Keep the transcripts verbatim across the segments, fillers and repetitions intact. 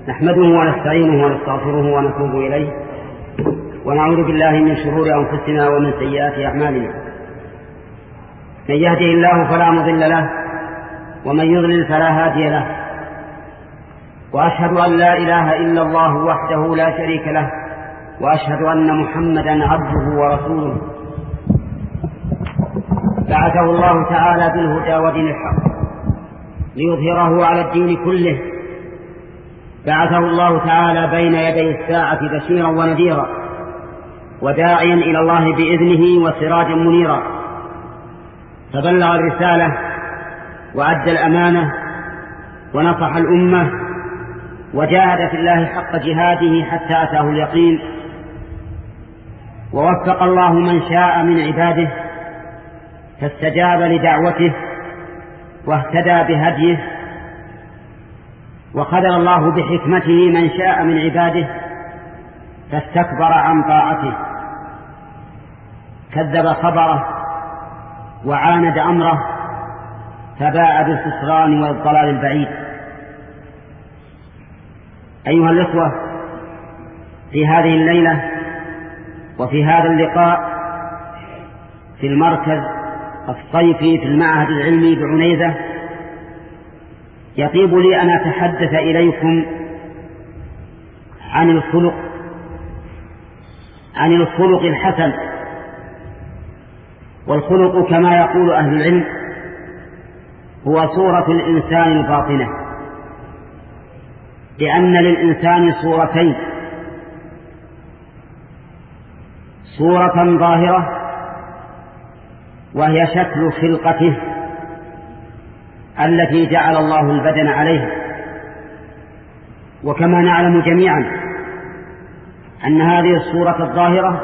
نحمده ونستعينه ونستغفره ونتوب إليه ونعوذ بالله من شرور أنفسنا ومن سيئات أعمالنا. من يهده الله فلا مضل له ومن يضلل فلا هادي له، وأشهد أن لا إله إلا الله وحده لا شريك له، وأشهد أن محمدا عبده ورسوله بعثه الله تعالى بالهدى ودين الحق ليظهره على الدين كله. بعثه الله تعالى بين يدي الساعة بشيرا ونذيرا وداعيا إلى الله بإذنه وسراجا منيرا، فبلغ الرسالة وأدى الأمانة ونصح الأمة وجاهد في الله حق جهاده حتى أتاه اليقين. ووفق الله من شاء من عباده فاستجاب لدعوته واهتدى بهديه، وخذل الله بحكمته من شاء من عباده فاستكبر عن طاعته، كذب خبره وعاند أمره فباء بالخسران والضلال البعيد. أيها الإخوة، في هذه الليلة وفي هذا اللقاء في المركز الصيفي في المعهد العلمي بعنيزة يطيب لي أن أتحدث إليكم عن الخلق عن الخلق الحسن. والخلق كما يقول أهل العلم هو صورة الإنسان الباطنة، لأن للإنسان صورتين: صورة ظاهرة وهي شكل خلقته التي جعل الله البدن عليه. وكما نعلم جميعا أن هذه الصورة الظاهرة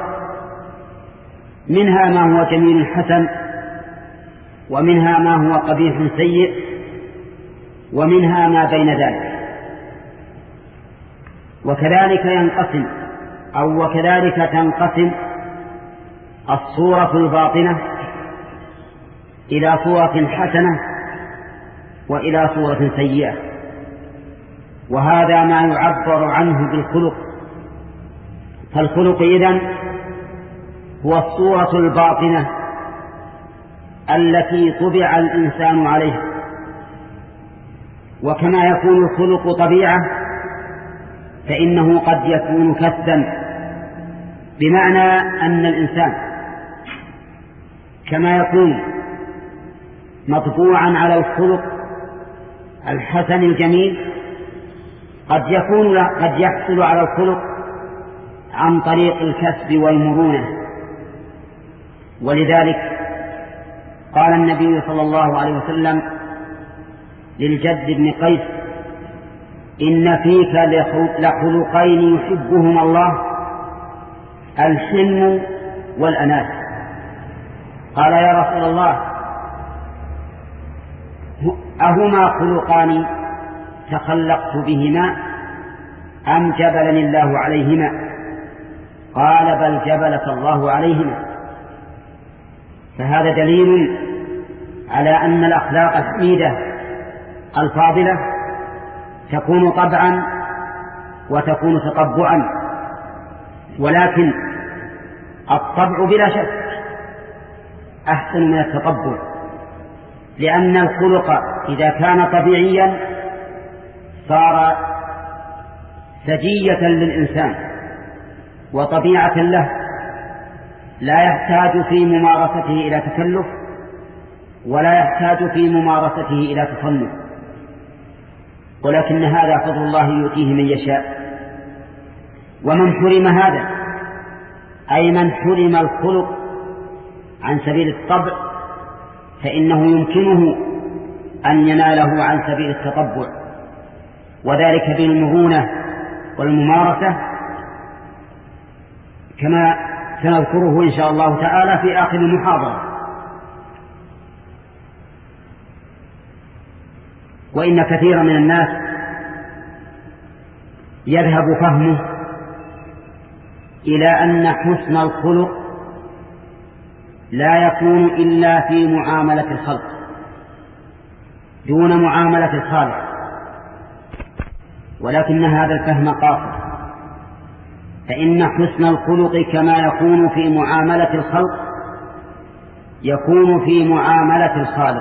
منها ما هو جميل حسن، ومنها ما هو قبيح سيء، ومنها ما بين ذلك. وكذلك ينقسم أو وكذلك تنقسم الصورة الباطنة إلى صورة حسنة وإلى صورة سيئة، وهذا ما يعبر عنه بالخلق. فالخلق إذن هو الصورة الباطنة التي طبع الإنسان عليها. وكما يكون الخلق طبيعة فإنه قد يكون كسبا، بمعنى أن الإنسان كما يكون مطبوعا على الخلق الحسن الجميل قد يكون قد يحصل على الخلق عن طريق الكسب والمرونة. ولذلك قال النبي صلى الله عليه وسلم للجد بن قيس: إن فيك لخلقين يحبهما الله، الحلم والأناة. قال: يا رسول الله، أهما خلقان تخلقت بهما أم جبلني الله عليهما؟ قال: بل جبلك الله عليهما. فهذا دليل على أن الأخلاق الحميدة الفاضلة تكون طبعا وتكون تطبعا، ولكن الطبع بلا شك أحسن من التطبع، لأن الخلق إذا كان طبيعيا صار سجية للإنسان وطبيعة له، لا يحتاج في ممارسته إلى تكلف ولا يحتاج في ممارسته إلى تصنف، ولكن هذا فضل الله يؤتيه من يشاء. ومن حرم هذا أي من حرم الخلق عن سبيل الطبع فإنه يمكنه أن يناله عن سبيل التطبع، وذلك بالمرونة والممارسة كما سنذكره إن شاء الله تعالى في آخر المحاضرة. وإن كثيرا من الناس يذهب فهمه إلى أن حسن الخلق لا يكون إلا في معاملة الخلق دون معاملة الخالق، ولكن هذا الفهم قاصر، فإن حسن الخلق كما يكون في معاملة الخلق يكون في معاملة الخالق.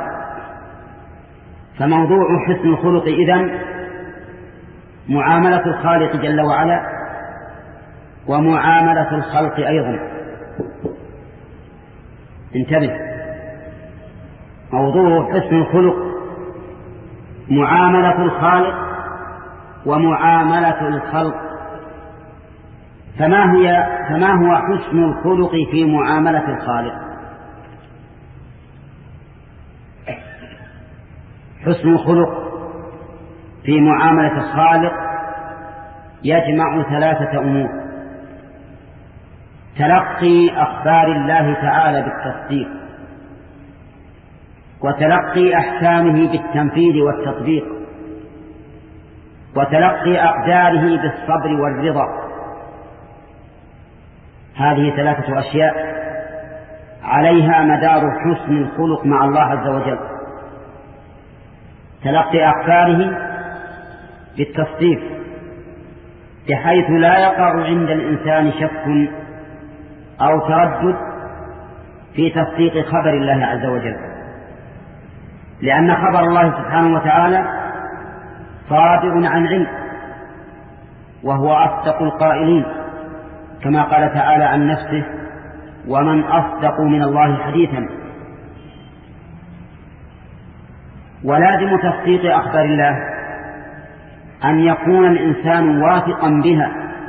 فموضوع حسن الخلق إذن معاملة الخالق جل وعلا ومعاملة الخلق أيضا. انتبه، موضوع حسن الخلق معاملة الخالق ومعاملة الخلق. فما هي فما هو حسن الخلق في معاملة الخالق؟ حسن الخلق في معاملة الخالق يجمع ثلاثة أمور: تلقي أخبار الله تعالى بالتصديق، وتلقي أحكامه بالتنفيذ والتطبيق، وتلقي أقداره بالصبر والرضا. هذه ثلاثة أشياء عليها مدار حسن الخلق مع الله عز وجل. تلقي أخباره بالتصديق بحيث لا يقع عند الإنسان شك أو تردد في تصديق خبر الله عز وجل، لأن خبر الله سبحانه وتعالى صادر عن علم، وهو أصدق القائلين كما قال تعالى عن نفسه: ومن أصدق من الله حديثا. ولازم تصديق أخبار الله أن يكون الإنسان واثقا بها،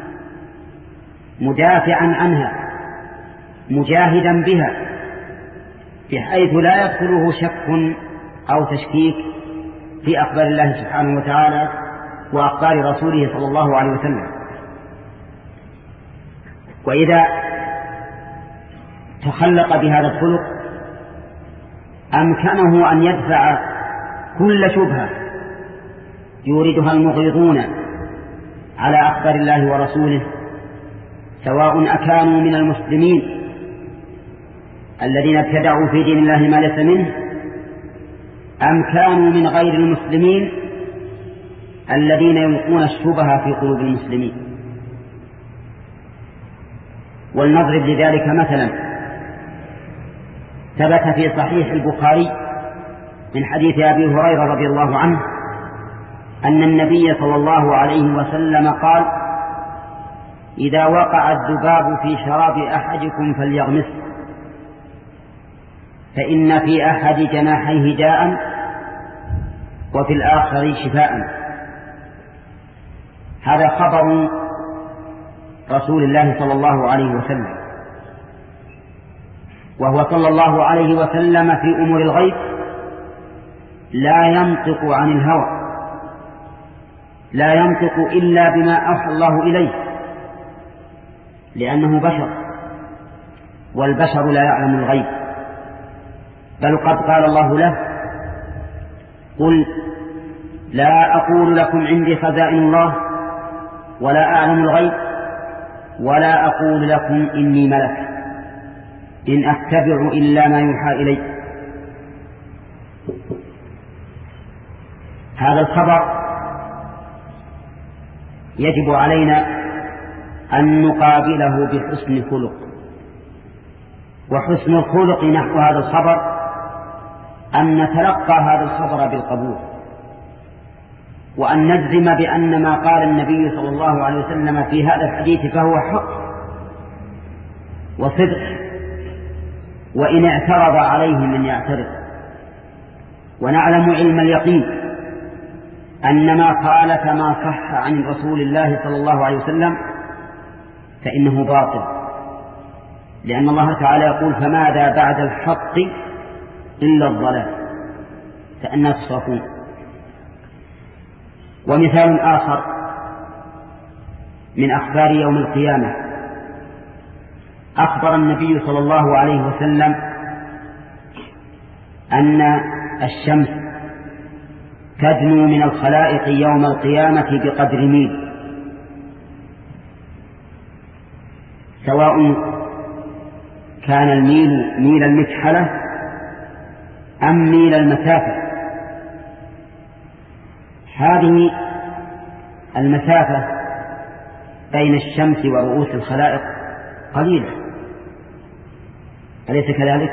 مدافعا عنها، مجاهدا بها، بحيث لا يدخله شك أو تشكيك في أخبار الله سبحانه وتعالى وأخبار رسوله صلى الله عليه وسلم. وإذا تخلق بهذا الخلق أمكنه أن يدفع كل شبهة يوردها المغيظون على أخبار الله ورسوله، سواء أكانوا من المسلمين الذين ابتدعوا في دين الله ما ليس منه، أم كانوا من غير المسلمين الذين يلقون الشبهة في قلوب المسلمين. ولنضرب لذلك مثلا: ثبت في صحيح البخاري من حديث أبي هريرة رضي الله عنه أن النبي صلى الله عليه وسلم قال: إذا وقع الذباب في شراب أحدكم فليغمسه، فإن في أحد جناحيه داء وفي الآخر شفاء. هذا خبر رسول الله صلى الله عليه وسلم، وهو صلى الله عليه وسلم في أمور الغيب لا ينطق عن الهوى، لا ينطق إلا بما أوحى الله إليه، لأنه بشر، والبشر لا يعلم الغيب. بل قد قال الله له: قل لا أقول لكم عندي خزائن الله ولا أعلم الغيب ولا أقول لكم إني ملك إن أتبع إلا ما يوحى إلي. هذا الخبر يجب علينا أن نقابله بحسن خلق، وحسن الخلق نحو هذا الخبر أن نتلقى هذا الخبر بالقبول، وأن نجزم بأن ما قال النبي صلى الله عليه وسلم في هذا الحديث فهو حق وصدق، وإن اعترض عليه من يعترض. ونعلم علم اليقين أن ما خالف ما صح عن رسول الله صلى الله عليه وسلم فإنه باطل، لأن الله تعالى يقول: فماذا بعد الحق إلا الضلال فأنى تصرفون. ومثال آخر من أخبار يوم القيامة: أخبر النبي صلى الله عليه وسلم أن الشمس تدنو من الخلائق يوم القيامة بقدر ميل، سواء كان الميل ميل المكحلة أم ميل المسافة. هذه المسافة بين الشمس ورؤوس الخلائق قليلة، أليس كذلك؟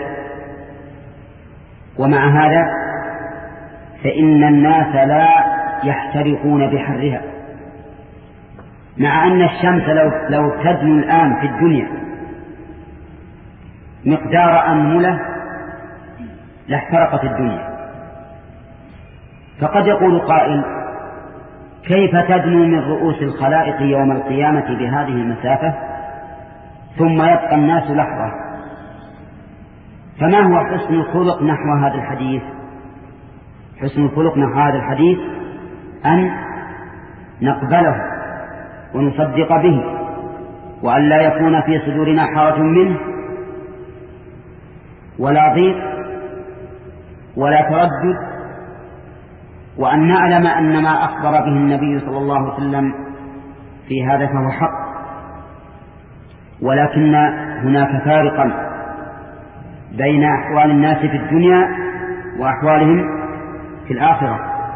ومع هذا فإن الناس لا يحترقون بحرها، مع أن الشمس لو, لو تدنو الآن في الدنيا مقدار أنملة لاحترقت الدنيا. فقد يقول قائل: كيف تدنو من رؤوس الخلائق يوم القيامة بهذه المسافة ثم يبقى الناس لحظة؟ فما هو حسن الخلق نحو هذا الحديث؟ حسن الخلق نحو هذا الحديث أن نقبله ونصدق به، وأن لا يكون في صدورنا حرج منه ولا ضيق ولا تردد، وأن نعلم أن ما أخبر به النبي صلى الله عليه وسلم في هذا فهو حق، ولكن هناك فارقا بين أحوال الناس في الدنيا وأحوالهم في الآخرة.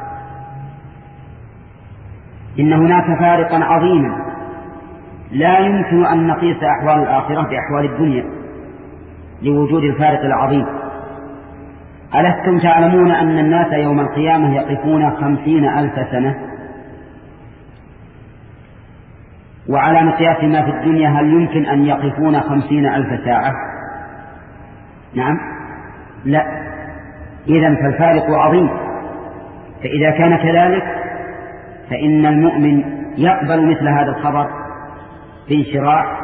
إن هناك فارقا عظيما لا يمكن أن نقيس أحوال الآخرة بأحوال الدنيا لوجود الفارق العظيم. ألستم تعلمون أن الناس يوم القيامة يقفون خمسين ألف سنة؟ وعلى مقياس ما في الدنيا هل يمكن أن يقفون خمسين ألف ساعة؟ نعم، لا. إذن فالفارق عظيم. فإذا كان كذلك فإن المؤمن يقبل مثل هذا الخبر بانشراح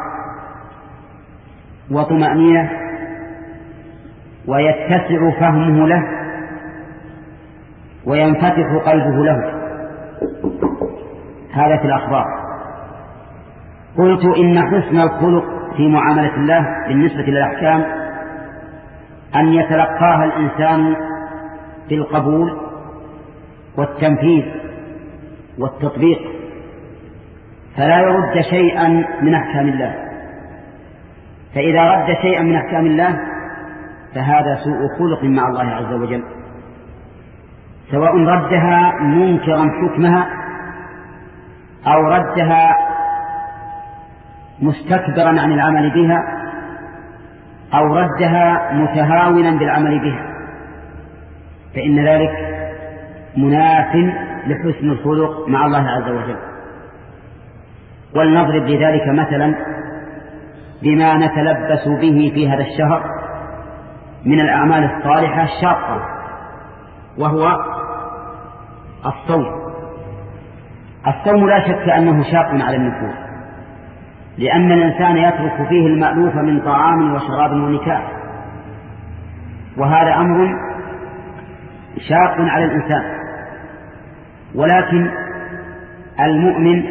وطمأنينة، ويتسع فهمه له وينفتح قلبه له. هذا في الأخبار. قلت إن حسن الخلق في معاملة الله بالنسبة للأحكام أن يتلقاها الإنسان بالقبول والتنفيذ والتطبيق، فلا يرد شيئا من أحكام الله. فإذا رد شيئا من أحكام الله فهذا سوء خلق مع الله عز وجل، سواء ردها منكرا حكمها أو ردها مستكبرا عن العمل بها أو ردها متهاونا بالعمل بها، فإن ذلك مناف لحسن الخلق مع الله عز وجل. ولنضرب لذلك مثلا بما نتلبس به في هذا الشهر من الأعمال الصالحة الشاقة، وهو الصوم. الصوم لا شك أنه شاق على النفوس، لأن الإنسان يترك فيه المألوف من طعام وشراب ونكاح، وهذا أمر شاق على الإنسان. ولكن المؤمن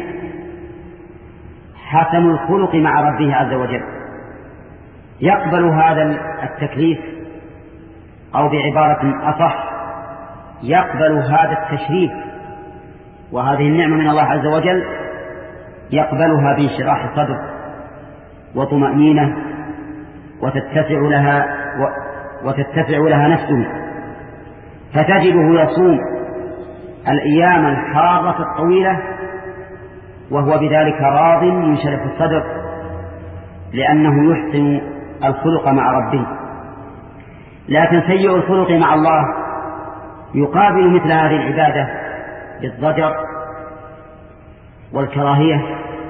حسن الخلق مع ربه عز وجل يقبل هذا التكليف، أو بعبارة أصح يقبل هذا التشريف وهذه النعمة من الله عز وجل، يقبلها بانشراح صدر وطمأنينة، وتتسع لها وتتسع لها نفسه، فتجده يصوم الأيام الحارة الطويلة وهو بذلك راض ينشرح الصدر، لأنه يحسن الخلق مع ربه. لكن سيء الخلق مع الله يقابل مثل هذه العبادة بالضجر والكراهية،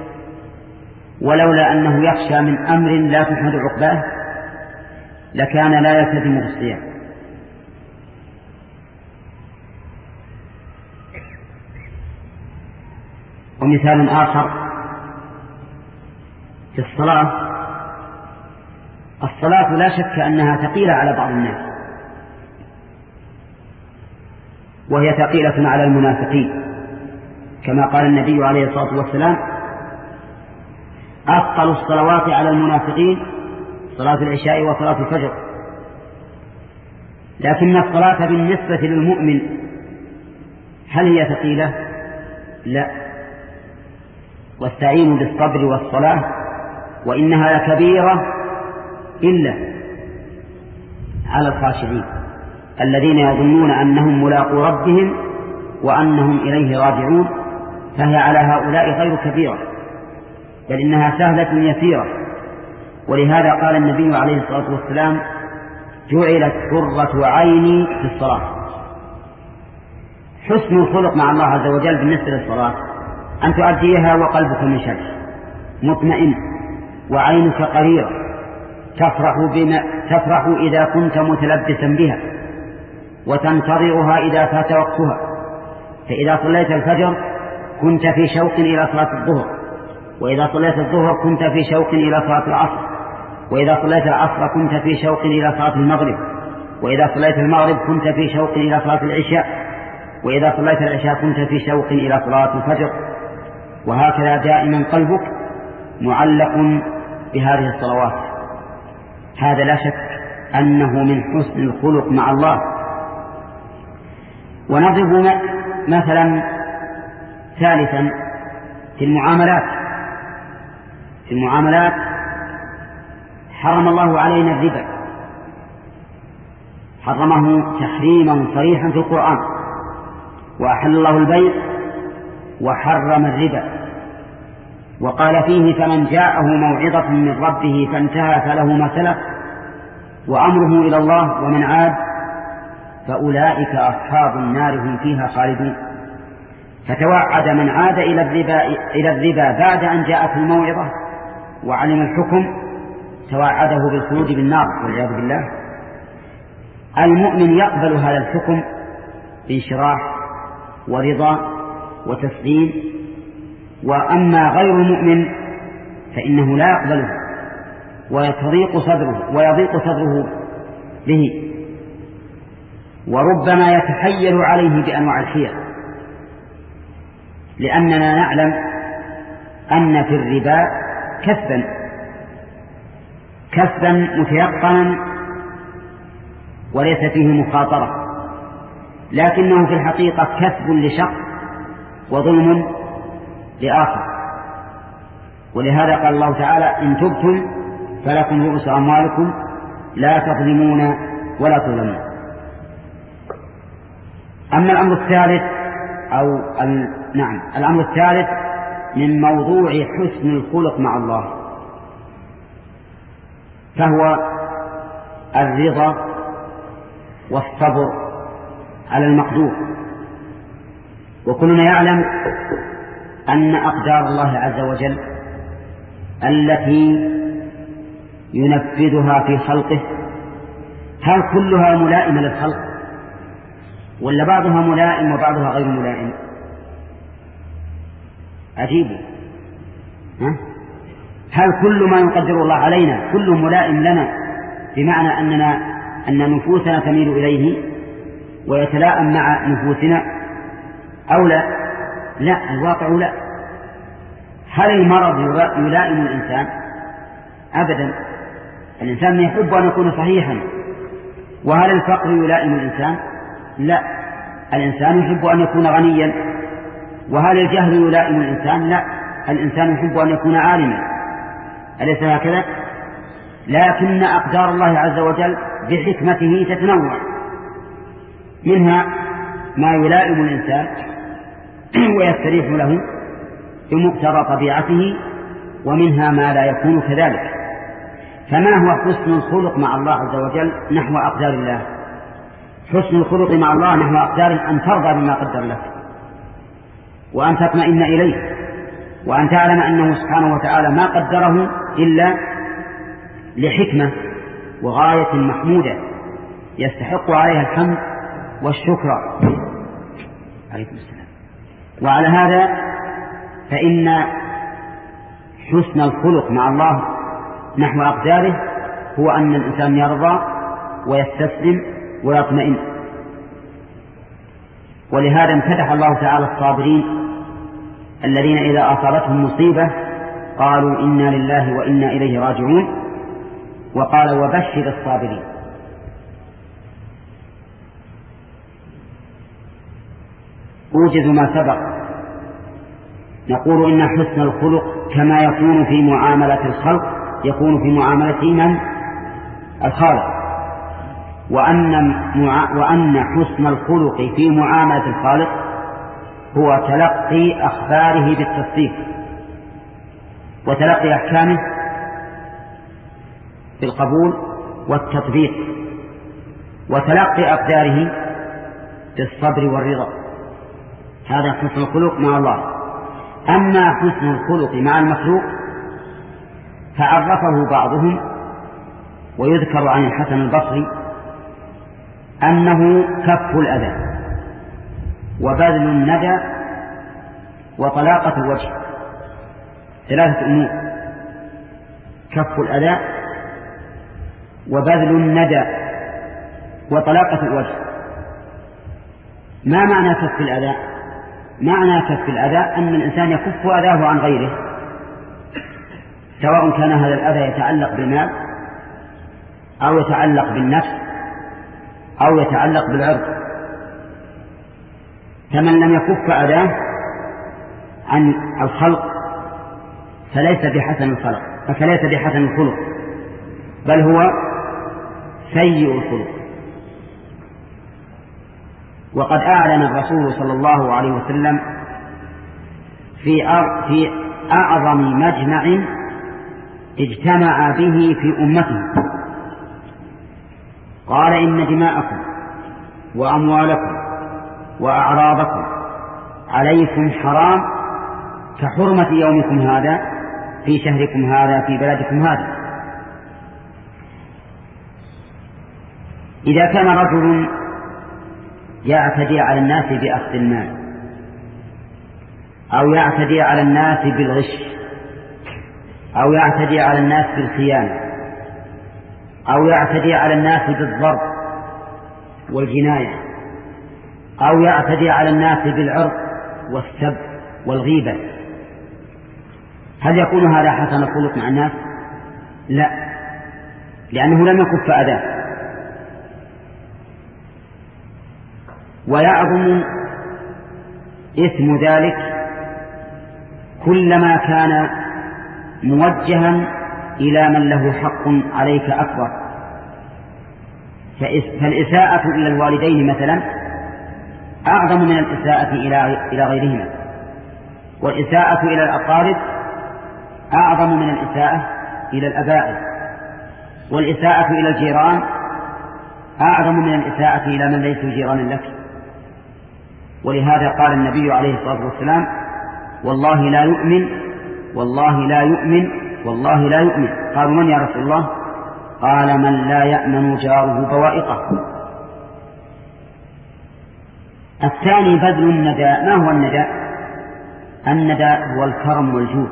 ولولا أنه يخشى من أمر لا تحمد عقباه لكان لا يلتزم بالصيام. ومثال آخر في الصلاة، الصلاة لا شك أنها ثقيلة على بعض الناس، وهي ثقيلة على المنافقين، كما قال النبي عليه الصلاة والسلام: أثقل الصلوات على المنافقين صلاة العشاء وصلاة الفجر. لكن الصلاة بالنسبة للمؤمن هل هي ثقيلة؟ لا. واستعينوا بالصبر والصلاة وإنها لكبيرة إلا على الخاشعين الذين يظنون أنهم ملاقو ربهم وأنهم إليه راجعون فهي على هؤلاء غير كبيرة، بل إنها سهلة يسيرة. ولهذا قال النبي عليه الصلاة والسلام: جعلت قرة عيني في الصلاة. حسن الخلق مع الله عز وجل بالنسبة للصلاة أن تؤديها وقلبك منشرح مطمئن وعينك قريرة، تفرح, بما تفرح إذا كنت متلبسا بها، وتنتظرها إذا فات وقتها. فإذا صليت الفجر كنت في شوق إلى صلاة الظهر، وإذا صليت الظهر كنت في شوق إلى صلاة العصر، وإذا صليت العصر كنت في شوق إلى صلاة المغرب، وإذا صليت المغرب كنت في شوق إلى صلاة العشاء، وإذا صليت العشاء كنت في شوق إلى صلاة الفجر. وهكذا دائما قلبك معلق بهذه الصلوات. هذا لا شك أنه من حسن الخلق مع الله. ونضرب مثلا ثالثا في المعاملات. في المعاملات حرم الله علينا الربا، حرمه تحريما صريحا في القرآن، وأحل الله البيع وحرم الربا، وقال فيه: فمن جاءه موعظة من ربه فانتهى فله ما سلف وأمره إلى الله ومن عاد فأولئك أصحاب النار هم فيها خالدون. فتوعد من عاد إلى الربا, إلى الربا بعد أن جاءت الموعظة وعلم الحكم، توعده بالخلود بالنار والعياذ بالله. المؤمن يقبل هذا الحكم بانشراح ورضا وتسليم، وأما غير المؤمن فإنه لا يقبله ويضيق صدره ويضيق صدره به، وربما يتحيل عليه بأنواع الحيل، لأننا نعلم أن في الربا كسبا كسبا متيقنا وليس فيه مخاطرة، لكنه في الحقيقة كسب لشخص وظلم لآخر. ولهذا قال الله تعالى: إن تبتم فلكم رؤوس أموالكم لا تظلمون ولا تظلمون. أما الأمر الثالث أو نعم الأمر الثالث من موضوع حسن الخلق مع الله فهو الرضا والصبر على المقدور. وكلنا يعلم أن أقدار الله عز وجل التي ينفذها في خلقه هل كلها ملائمة للخلق، ولا بعضها ملائم وبعضها غير ملائم؟ عجيب. ها؟ هل كل ما يقدر الله علينا كله ملائم لنا، بمعنى أننا أن نفوسنا تميل إليه ويتلائم مع نفوسنا، أو لا؟ لا، الواقع لا. هل المرض يلائم الإنسان؟ أبدا. الإنسان يحب أن يكون صحيحا. وهل الفقر يلائم الإنسان؟ لا، الإنسان يحب أن يكون غنيا. وهل الجهل يلائم الإنسان؟ لا، الإنسان يحب أن يكون عالما. أليس هكذا؟ لكن أقدار الله عز وجل بحكمته تتنوع، منها ما يلائم الإنسان ويستريح له بمقتضى طبيعته، ومنها ما لا يكون كذلك. فما هو حسن الخلق مع الله عز وجل نحو أقدار الله؟ حسن الخلق مع الله نحو أقداره أن ترضى بما قدر لك، وأن تطمئن إليه، وأن تعلم أنه سبحانه وتعالى ما قدره إلا لحكمة وغاية محمودة يستحق عليها الحمد والشكر. عليكم السلام. وعلى هذا فإن حسن الخلق مع الله نحو أقداره هو أن الإنسان يرضى ويستسلم ويطمئن. ولهذا امتدح الله تعالى الصابرين الذين إذا أصابتهم مصيبة قالوا إنا لله وإنا إليه راجعون، وقال وبشر الصابرين. أوجز ما سبق، نقول إن حسن الخلق كما يكون في معاملة الخلق يكون في معاملة من؟ الخالق، وأن, مع... وأن حسن الخلق في معاملة الخالق هو تلقي أخباره بالتصديق وتلقي أحكامه بالقبول والتطبيق وتلقي أقداره بالصبر والرضا. هذا حسن الخلق مع الله. أما حسن الخلق مع المخلوق فعرفه بعضهم، ويذكر عن الحسن البصري أنه كف الأذى وبذل الندى وطلاقة الوجه، ثلاثة أمور: كف الأذى وبذل الندى وطلاقة الوجه. ما معنى كف الأذى؟ معنى كف الأذى أن الإنسان يكف أذاه عن غيره، سواء كان هذا الأذى يتعلق بالمال أو يتعلق بالنفس أو يتعلق بالعرض. فمن لم يكف أذاه عن الخلق فليس بحسن الخلق فليس بحسن الخلق، بل هو سيء الخلق. وقد أعلن الرسول صلى الله عليه وسلم في في أعظم مجمع اجتمع به في أمته، قال: إن دماءكم وأموالكم وأعراضكم عليكم حرام كحرمة يومكم هذا في شهركم هذا في بلدكم هذا. إذا كان رجل يعتدي على الناس بأخذ المال أو يعتدي على الناس بالغش أو يعتدي على الناس بالخيانة أو يعتدي على الناس بالضرب والجناية أو يعتدي على الناس بالعرض والسب والغيبة، هل يكون هذا حسن الخلق مع الناس؟ لا، لأنه لم يكف أذاه. ويعظم إثم ذلك كلما كان موجها إلى من له حق عليك أكبر. فالإساءة إلى الوالدين مثلا أعظم من الإساءة إلى غيرهما، والإساءة إلى الأقارب أعظم من الإساءة إلى الأباء، والإساءة إلى الجيران أعظم من الإساءة إلى من ليسوا جيرانا لك. ولهذا قال النبي عليه الصلاة والسلام: والله لا يؤمن والله لا يؤمن والله لا يؤمن. قالوا: من يا رسول الله؟ قال: من لا يأمن جاره بوائقه. الثاني بذل الندى. ما هو الندى؟ الندى هو الكرم والجود،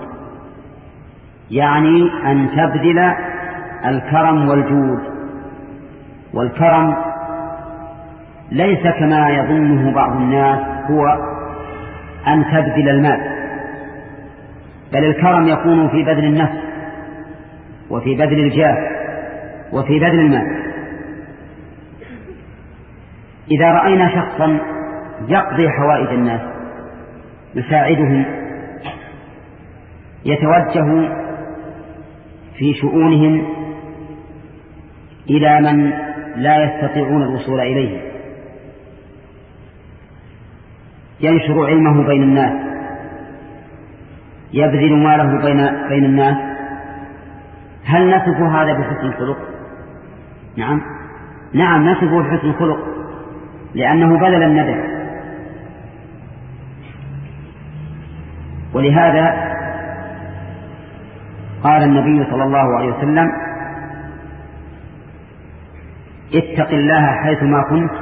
يعني أن تبذل الكرم والجود. والكرم ليس كما يظنه بعض الناس هو أن تبذل المال، بل الكرم يكون في بذل النفس وفي بذل الجاه وفي بذل المال. إذا رأينا شخصا يقضي حوائج الناس يساعدهم يتوجه في شؤونهم إلى من لا يستطيعون الوصول إليه، ينشر علمه بين الناس، يبذل ماله بين بين الناس، هل نصف هذا بحسن الخلق؟ نعم نعم نصفه بحسن الخلق، لأنه بذل الندى. ولهذا قال النبي صلى الله عليه وسلم: اتق الله حيثما كنت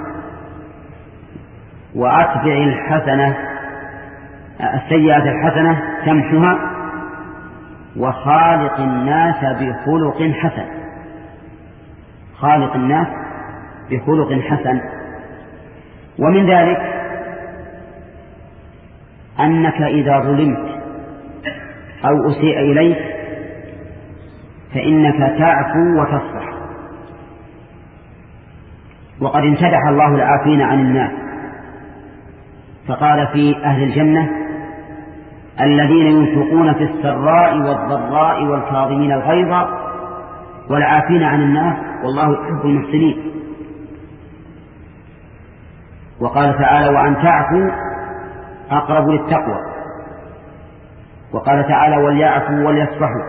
وأتبع الحسنة السيئة الحسنة تمحها وخالق الناس بخلق حسن. خالق الناس بخلق حسن. ومن ذلك أنك إذا ظلمت أو أسيء إليك فإنك تعفو وتصفح. وقد امتدح الله العافين عن الناس فقال في أهل الجنة: الذين ينفقون في السراء والضراء والكاظمين الغيظ والعافين عن الناس والله يحب المحسنين. وقال تعالى: وأن تعفوا أقرب للتقوى. وقال تعالى وليعفوا وليصفحوا.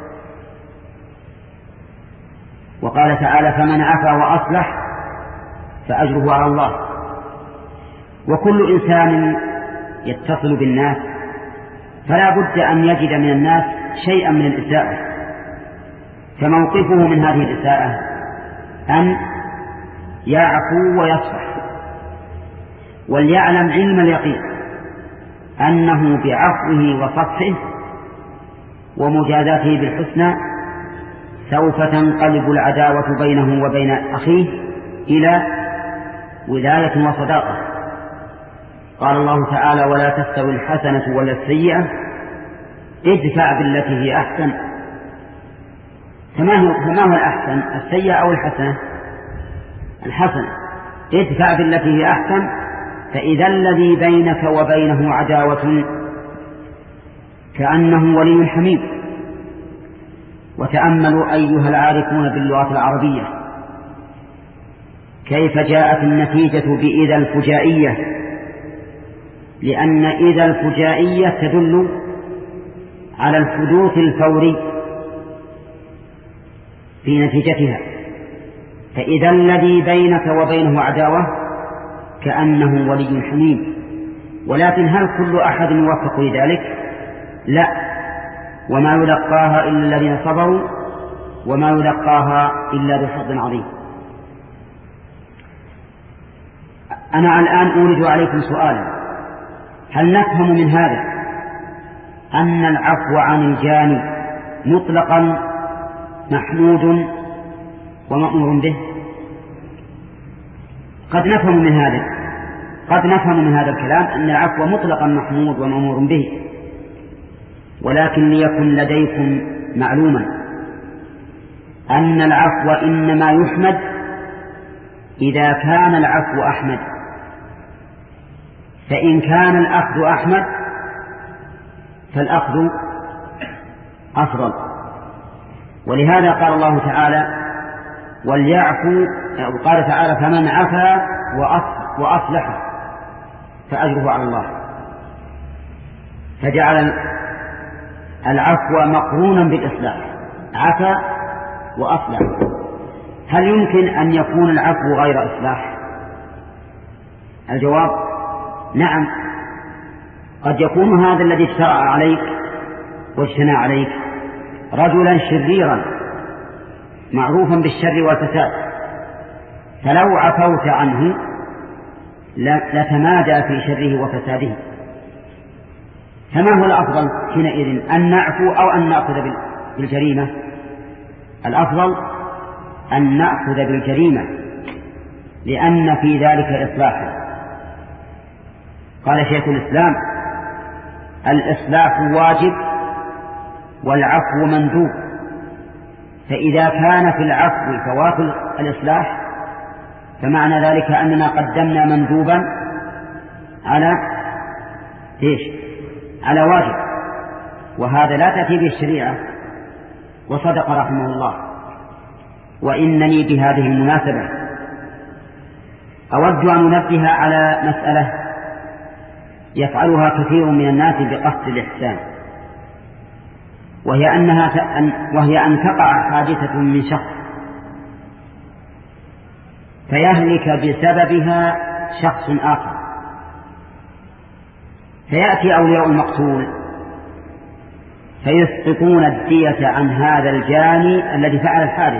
وقال تعالى فمن عفا وأصلح فأجره على الله. وكل إنسان يتصل بالناس فلا بد أن يجد من الناس شيئا من الإساءة، فموقفه من هذه الإساءة أن يعفو ويصفح، وليعلم علم اليقين أنه بعفوه وصفحه ومجازاته بالحسنى سوف تنقلب العداوة بينه وبين أخيه إلى ولاية وصداقة. قال الله تعالى ولا تستوي الحسنة ولا السيئة ادفع بالتي هي أحسن. فما هو, فما هو الأحسن، السيئة أو الحسنة؟ الحسنة. ادفع بالتي هي أحسن فإذا الذي بينك وبينه عداوة كأنه ولي حميم. وتأملوا أيها العارفون باللغة العربية كيف جاءت النتيجة بإذا الفجائية، لأن إذا الفجائية تدل على الحدوث الفوري في نتيجتها. فإذا الذي بينك وبينه عداوة كأنه ولي حميم. ولكن هل كل أحد يوفق لذلك؟ لا، وما يلقاها إلا الذين صبروا وما يلقاها إلا ذو حظ عظيم. أنا الآن أورد عليكم سؤالا: هل نفهم من هذا أن العفو عن الجاني مطلقا محمود ومأمور به؟ قد نفهم من هذا قد نفهم من هذا الكلام أن العفو مطلقا محمود ومأمور به، ولكن ليكن لديكم معلوما أن العفو إنما يحمد إذا كان العفو أحمد، فإن كان الأخذ أحمد فالأخذ أفضل. ولهذا قال الله تعالى وليعفوا، وقال تعالى فمن عفا وأصلح فأجره على الله، فجعل العفو مقرونا بالإصلاح، عفا وأصلح. هل يمكن أن يكون العفو غير إصلاح؟ الجواب نعم، قد يكون هذا الذي اشترع عليك واجتنى عليك رجلا شريرا معروفا بالشر والفساد، فلو عفوت عنه لتمادى في شره وفساده. فما هو الأفضل حينئذ، أن نعفو أو أن نأخذ بالجريمة؟ الأفضل أن نأخذ بالجريمة، لأن في ذلك إصلاحا. قال شيخ الإسلام الإصلاح واجب والعفو مندوب، فإذا كان في العفو فوات الإصلاح فمعنى ذلك أننا قدمنا مندوبا على إيش؟ على واجب، وهذا لا تأتي به الشريعة. وصدق رحمه الله. وإنني بهذه المناسبة أود أن أنبه على مسألة يفعلها كثير من الناس بقصد الإحسان، وهي أنها وهي أن تقع حادثة من شخص فيهلك بسببها شخص آخر، فيأتي أولياء المقتول فيسقطون الدية عن هذا الجاني الذي فعل الحادث.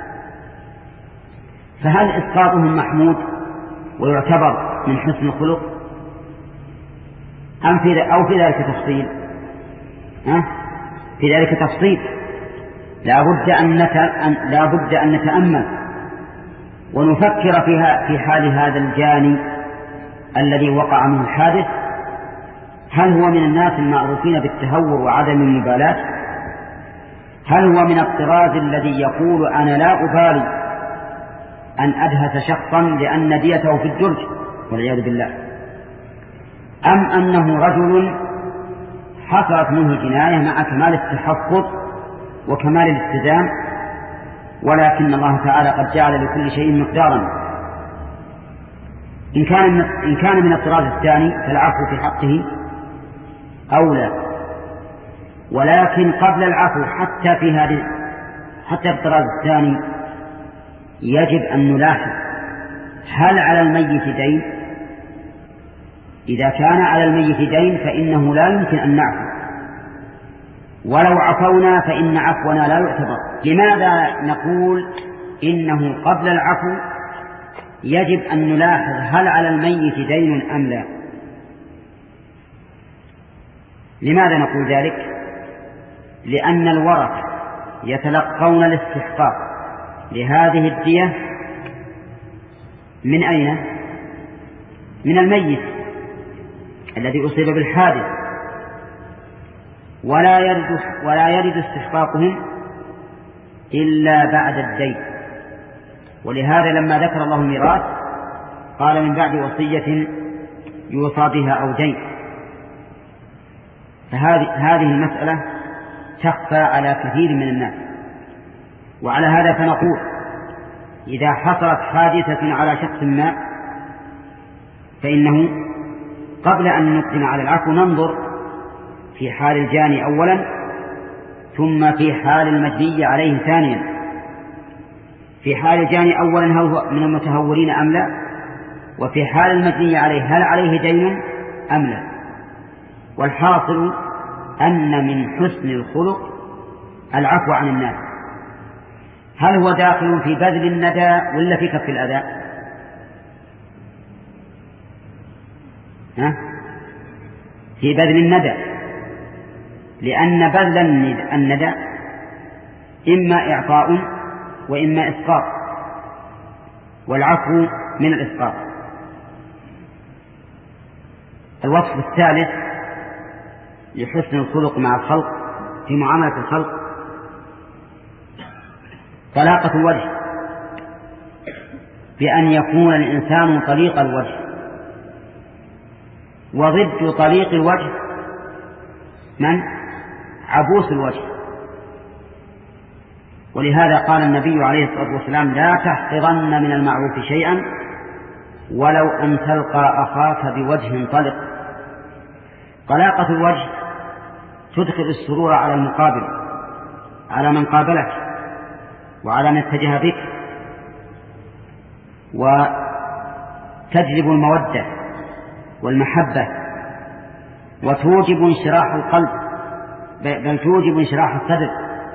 فهل إسقاطهم محمود ويعتبر من حسن الخلق أم في أو في ذلك تفصيل؟ أه؟ في ذلك تفصيل. لا بد أن لا بد أن نتأمل ونفكر فيها في حال هذا الجاني الذي وقع منه الحادث. هل هو من الناس المعروفين بالتهور وعدم المبالاة؟ هل هو من الطراز الذي يقول أنا لا أبالي أن أدهس شخصا لأن ديته في الدرج والعياذ بالله، أم أنه رجل حصلت منه جناية مع كمال التحفظ وكمال الالتزام، ولكن الله تعالى قد جعل لكل شيء مقدارا؟ إن كان إن كان من الطراز الثاني فالعفو في حقه أولى، ولكن قبل العفو حتى في هذه حتى في الطراز الثاني يجب أن نلاحظ هل على الميت دين. إذا كان على الميت دين فإنه لا يمكن أن نعفو، ولو عفونا فإن عفونا لا يعتبر. لماذا نقول إنه قبل العفو يجب أن نلاحظ هل على الميت دين أم لا؟ لماذا نقول ذلك؟ لأن الورثة يتلقون الاستحقاق لهذه الدية من أين؟ من الميت الذي أصيب بالحادث، ولا يرد ولا يرد استحقاقهم إلا بعد الدين. ولهذا لما ذكر الله الميراث قال من بعد وصية يوصى بها أو دين. فهذه هذه المسألة تخفى على كثير من الناس. وعلى هذا فنقول إذا حصلت حادثة على شخص ما فإنه قبل أن نقدم على العفو ننظر في حال الجاني أولا، ثم في حال المجني عليه ثانيا. في حال الجاني أولا هل هو من المتهورين أم لا، وفي حال المجني عليه هل عليه دين أم لا. والحاصل أن من حسن الخلق العفو عن الناس. هل هو داخل في بذل الندى ولا في كف الأذى؟ ها؟ في بذل الندى، لأن بذل الندى إما إعطاء وإما إسقاط، والعفو من الإسقاط. الوصف الثالث لحسن الخلق مع الخلق في معاملة الخلق طلاقة الوجه، بأن يكون الإنسان طليق الوجه. وضد طليق الوجه من؟ عبوس الوجه. ولهذا قال النبي عليه الصلاة والسلام لا تحقرن من المعروف شيئا ولو أن تلقى أخاك بوجه طلق. طلاقة الوجه تدخل السرور على المقابل، على من قابلك وعلى من اتجه بك، وتجلب المودة والمحبة، وتوجب انشراح القلب، بل توجب انشراح الصدر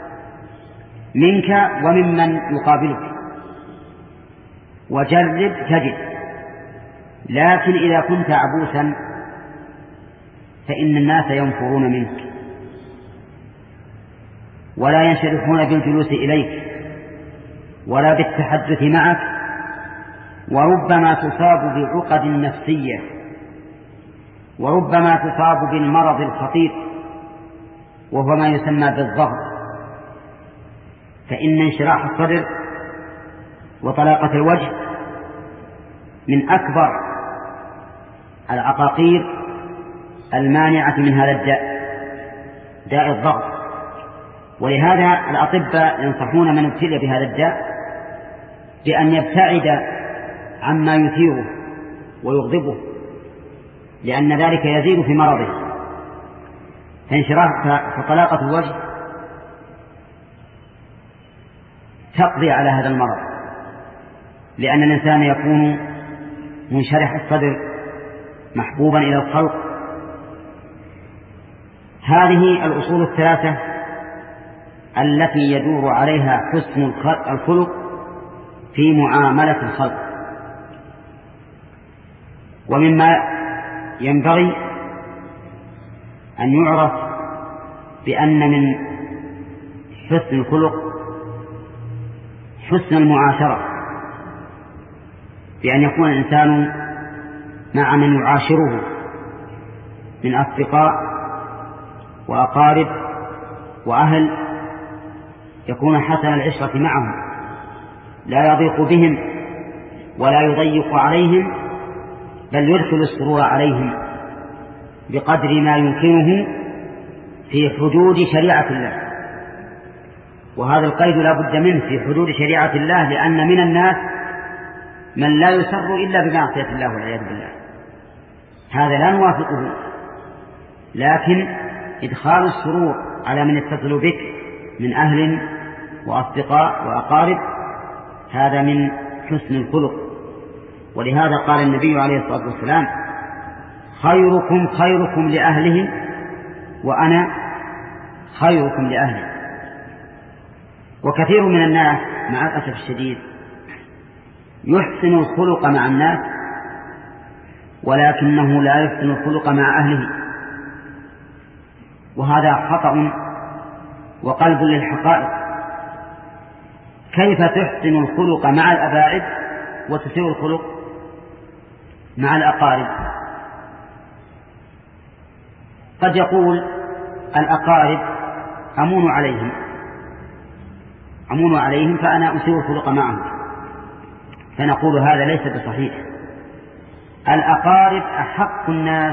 منك وممن يقابلك. وجرب تجد. لكن إذا كنت عبوسا فإن الناس ينفرون منك ولا ينشرحون بالجلوس إليك ولا بالتحدث معك، وربما تصاب بعقد نفسية، وربما تصاب بالمرض الخطير وهو ما يسمى بالضغط. فإن انشراح الصدر وطلاقة الوجه من أكبر العقاقير المانعة من هذا الداء، داء الضغط. ولهذا الأطباء ينصحون من ابتلي بهذا الداء بأن يبتعد عما يثيره ويغضبه، لأن ذلك يزيد في مرضه. فانشراح فطلاقة الوجه تقضي على هذا المرض، لأن الإنسان يكون منشرح الصدر محبوبا إلى الخلق. هذه الأصول الثلاثة التي يدور عليها حسن الخلق في معاملة الخلق. ومما ينبغي أن يعرف بأن من حسن الخلق حسن المعاشرة، بأن يكون الإنسان مع من يعاشره من أصدقاء وأقارب وأهل يكون حسن العشرة معهم، لا يضيق بهم ولا يضيق عليهم، بل يدخل السرور عليهم بقدر ما يمكنه في حدود شريعة الله. وهذا القيد لا بد منه في حدود شريعة الله، لأن من الناس من لا يسر إلا بمعصية الله والعياذ بالله، هذا لا نوافقه، لكن إدخال السرور على من يتصل بك من أهل وأصدقاء وأقارب هذا من حسن الخلق. ولهذا قال النبي عليه الصلاة والسلام: خيركم خيركم لأهله وأنا خيركم لأهلي. وكثير من الناس مع الأسف الشديد يحسن الخلق مع الناس ولكنه لا يحسن الخلق مع أهله، وهذا خطأ وقلب للحقائق. كيف تحسن الخلق مع الأباعد وتسيء الخلق مع الأقارب؟ قد يقول الأقارب أمون عليهم أمون عليهم فأنا أسيء الخلق معهم، فنقول هذا ليس بصحيح. الأقارب أحق الناس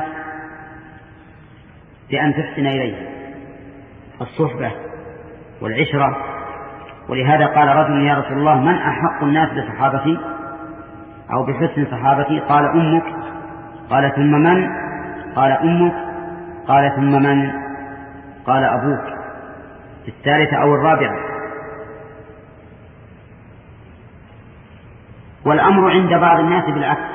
بأن تحسن إليهم الصحبة والعشرة. ولهذا قال رجل: يا رسول الله، من أحق الناس بصحابتي أو بحسن صحابتي؟ قال: أمك. قال: ثم من؟ قال: أمك. قال: ثم من؟ قال: أبوك. في الثالثة أو الرابعة. والأمر عند بعض الناس بالعكس،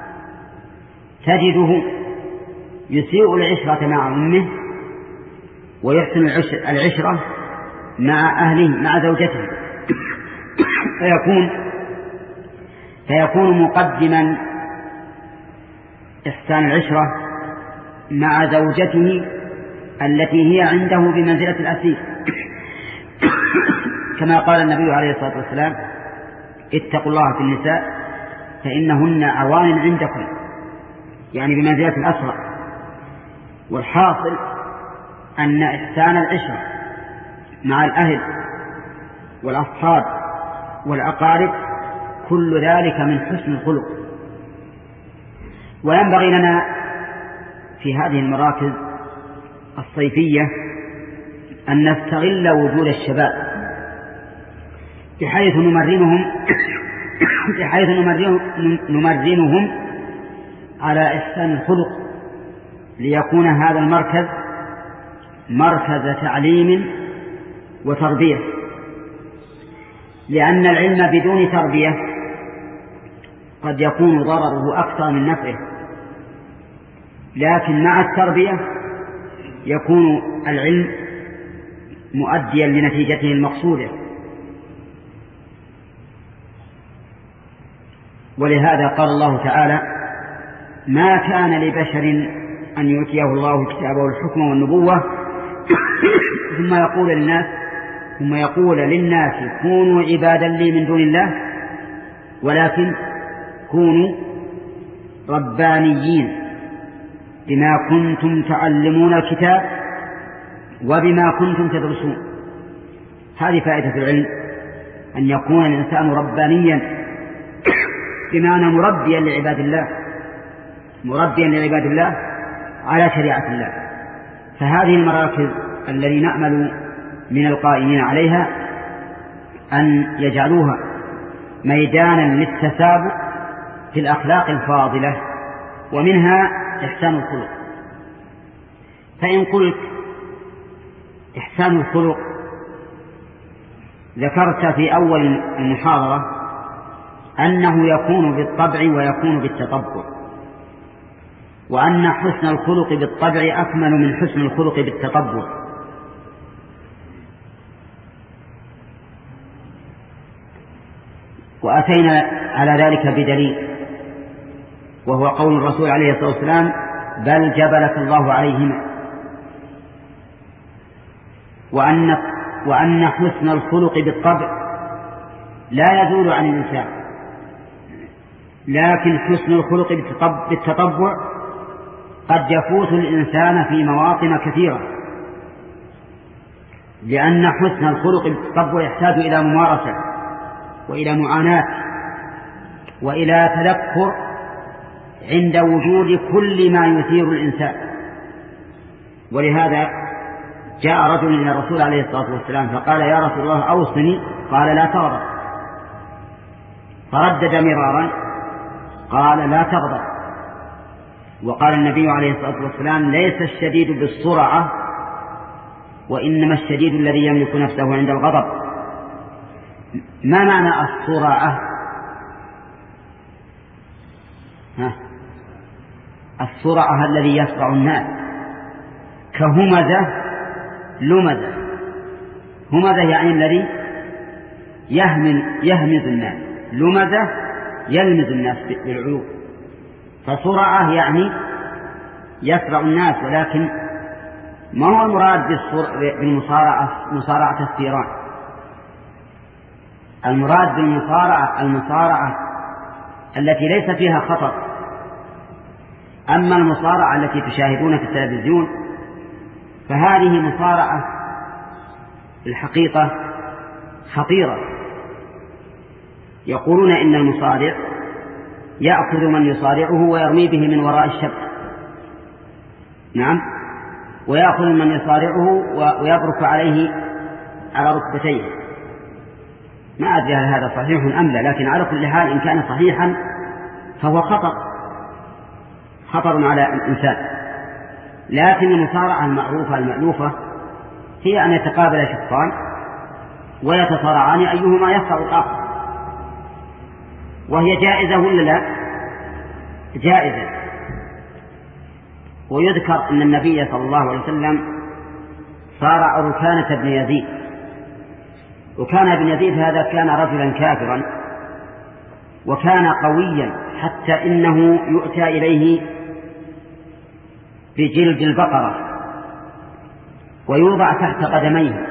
تجده يسيء العشرة مع أمه ويحسن العشرة مع أهله مع زوجته، فيكون فيكون مقدما إحسان العشرة مع زوجته التي هي عنده بمنزلة الأسير، كما قال النبي عليه الصلاة والسلام: اتقوا الله في النساء فإنهن عوان عندكم، يعني بمنزلة الأسرى. والحاصل أن إحسان العشرة مع الأهل والأصحاب والأقارب كل ذلك من حسن الخلق. وينبغي لنا في هذه المراكز الصيفية أن نستغل وجود الشباب بحيث نمرنهم بحيث نمرنهم على إحسان الخلق، ليكون هذا المركز مركز تعليم وتربية. لأن العلم بدون تربية قد يكون ضرره أكثر من نفعه، لكن مع التربية يكون العلم مؤديا لنتيجته المقصودة. ولهذا قال الله تعالى: ما كان لبشر أن يؤتيه الله الكتاب والحكم والنبوة ثم يقول للناس ثم يقول للناس كونوا عبادا لي من دون الله، ولكن كونوا ربانيين بما كنتم تعلمون الكتاب وبما كنتم تدرسون. هذه فائدة العلم، أن يكون الإنسان ربانيا بمعنى مربيا لعباد الله مربيا لعباد الله على شريعة الله. فهذه المراكز الذي نأمل من القائمين عليها أن يجعلوها ميدانا للتسابق في الأخلاق الفاضلة، ومنها إحسان الخلق. فإن قلت إحسان الخلق، ذكرت في أول المحاضرة أنه يكون بالطبع ويكون بالتطبع، وأن حسن الخلق بالطبع أكمل من حسن الخلق بالتطبع. وأتينا على ذلك بدليل، وهو قول الرسول عليه الصلاة والسلام: بل جبلك الله عليهما. وأن, وأن حسن الخلق بالطبع لا يزول عن الإنسان، لكن حسن الخلق بالتطبع قد يفوت الإنسان في مواطن كثيرة، لأن حسن الخلق بالتطبع يحتاج إلى ممارسة وإلى معاناة وإلى تذكر عند وجود كل ما يثير الإنسان. ولهذا جاء رجل إلى الرسول عليه الصلاة والسلام فقال: يا رسول الله أوصني. قال: لا تغضب. فردد مرارا قال لا تغضب. وقال النبي عليه الصلاة والسلام ليس الشديد بالسرعة وإنما الشديد الذي يملك نفسه عند الغضب. ما معنى السرعة؟ ها؟ السرعة الذي يسرع الناس، كهمزة لمزة. همزة يعني الذي يهمز, يهمز الناس، لمزة يلمز الناس بالعيوب. فسرعة يعني يسرع الناس، ولكن ما هو المراد بالمصارعة مصارعة الثيران. المراد بالمصارعة المصارعة التي ليس فيها خطر. أما المصارعة التي تشاهدون في التلفزيون فهذه مصارعة الحقيقة خطيرة. يقولون إن المصارع يأخذ من يصارعه ويرمي به من وراء الشبك، نعم، ويأخذ من يصارعه ويبرك عليه على ركبتيه. ما أدري هل هذا صحيح أم لا، لكن على كل حال إن كان صحيحا فهو خطر خطر على الإنسان. لكن المصارعة المعروفة المألوفة هي أن يتقابل شخصان ويتصارعان أيهما يسرع الآخر، وهي جائزة ولا لا؟ جائزة. ويذكر أن النبي صلى الله عليه وسلم صارع ركانة بن يزيد. ركانة بن يزيد هذا كان رجلا كافرا وكان قويا حتى إنه يؤتى إليه بجلد البقرة ويوضع تحت قدميه،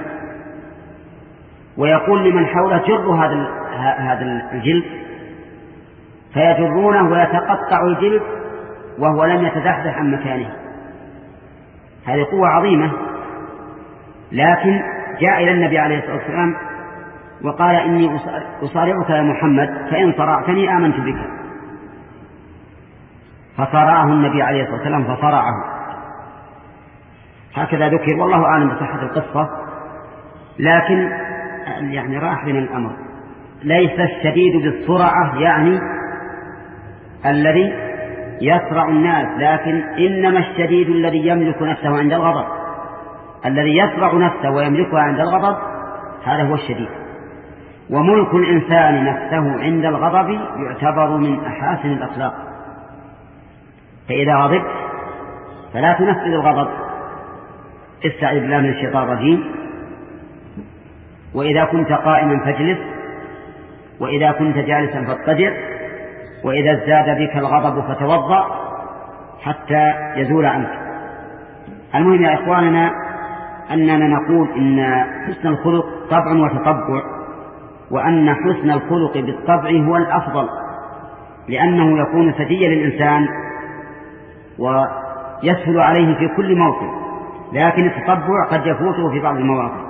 ويقول لمن حوله جروا هذا هذا الجلد، فيجرونه ويتقطع الجلد وهو لم يتزحزح عن مكانه. هذه قوة عظيمة. لكن جاء إلى النبي عليه الصلاة والسلام وقال إني أصارعك يا محمد، فإن صرعتني آمنت بك. فصرعه النبي عليه الصلاة والسلام فصرعه. هكذا ذكر، والله أعلم بصحة القصة، لكن يعني راح من الأمر. ليس الشديد بالسرعة يعني الذي يسرع الناس، لكن إنما الشديد الذي يملك نفسه عند الغضب. الذي يسرع نفسه ويملكها عند الغضب هذا هو الشديد. وملك الإنسان نفسه عند الغضب يعتبر من أحاسن الأخلاق. فإذا غضبت فلا تنفذ الغضب، استعذ بالله من الشيطان الرجيم. وإذا كنت قائما فاجلس، وإذا كنت جالسا فاضطجع، وإذا ازداد بك الغضب فتوضأ حتى يزول عنك. المهم يا إخواننا أننا نقول إن حسن الخلق طبع وتطبع، وأن حسن الخلق بالطبع هو الأفضل، لأنه يكون سجيا للإنسان ويسهل عليه في كل موطن، لكن التطبع قد يفوته في بعض المواقف.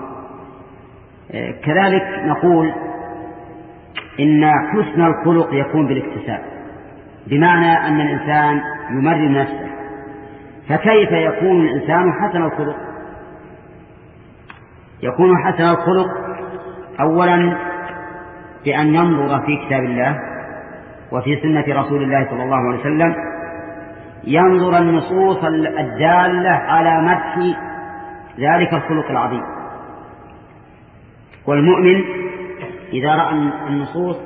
كذلك نقول إن حسن الخلق يكون بالاكتساب، بمعنى أن الإنسان يمرن نفسه. فكيف يكون الإنسان حسن الخلق؟ يكون حسن الخلق أولا بأن ينظر في كتاب الله وفي سنة رسول الله صلى الله عليه وسلم، ينظر النصوص الدالة على مدح ذلك الخلق العظيم. والمؤمن إذا رأى النصوص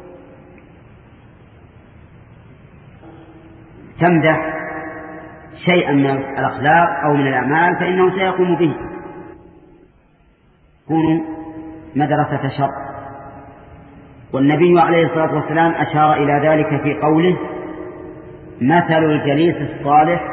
تمدح شيئا من الأخلاق أو من الأعمال فإنه سيقوم به. كونوا مدرسة شر. والنبي عليه الصلاة والسلام أشار إلى ذلك في قوله: مثل الجليس الصالح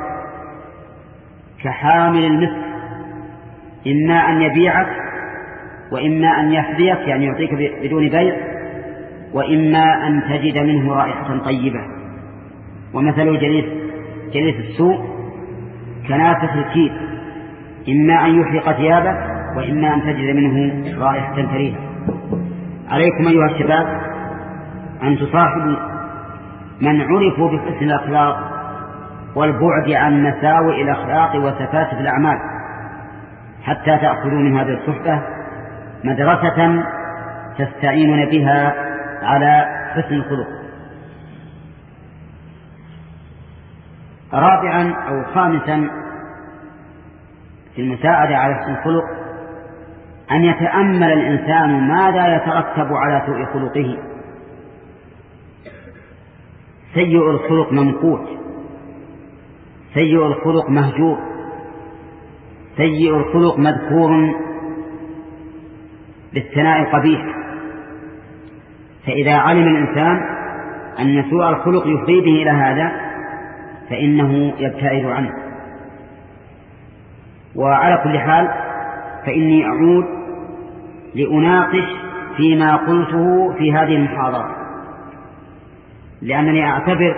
كحامل المسك، إما أن يبيعك وإما أن يحذيك، يعني يعطيك بدون بيع، وإما أن تجد منه رائحة طيبة. ومثل الجليس جليس السوء كنافخ الكيد، إما أن يحرق ثيابك وإما أن تجد منه رائحة كريهة. عليكم أيها الشباب أن تصاحبوا من عرفوا بحسن الأخلاق والبعد عن مساوئ الأخلاق وسفاسف الأعمال، حتى تأخذوا من هذه الصحبة مدرسة تستعينون بها على حسن الخلق. رابعا أو خامسا في المساعدة على حسن الخلق أن يتأمل الإنسان ماذا يترتب على سوء خلقه. سيء الخلق ممقوت، سيء الخلق مهجور، سيء الخلق مذكور بالثناء قبيح. فإذا علم الإنسان أن سوء الخلق يفضي به إلى هذا فإنه يبتعد عنه. وعلى كل حال فإني أعود لأناقش فيما قلته في هذه المحاضرة، لأنني أعتبر